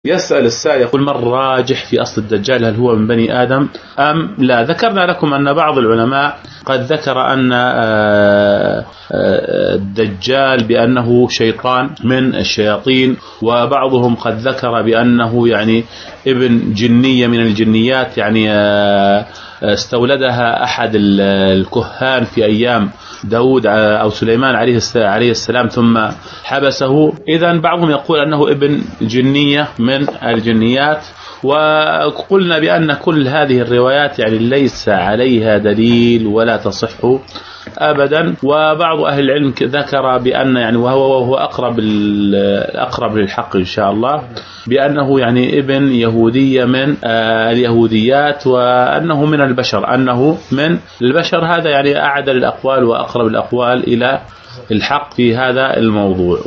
يسأل السائل يقول: ما الراجح في أصل الدجال، هل هو من بني آدم أم لا؟ ذكرنا لكم أن بعض العلماء قد ذكر أن الدجال بأنه شيطان من الشياطين، وبعضهم قد ذكر بأنه يعني ابن جنية من الجنيات، يعني استولدها أحد الكهان في أيام داود أو سليمان عليه السلام ثم حبسه. إذن بعضهم يقول أنه ابن جنية من الجنيات، وقلنا بأن كل هذه الروايات يعني ليس عليها دليل ولا تصح أبدا. وبعض أهل العلم ذكر بأن يعني وهو أقرب للحق إن شاء الله، بأنه يعني ابن يهودية من اليهوديات، وأنه من البشر، هذا يعني أعدل الأقوال وأقرب الأقوال إلى الحق في هذا الموضوع.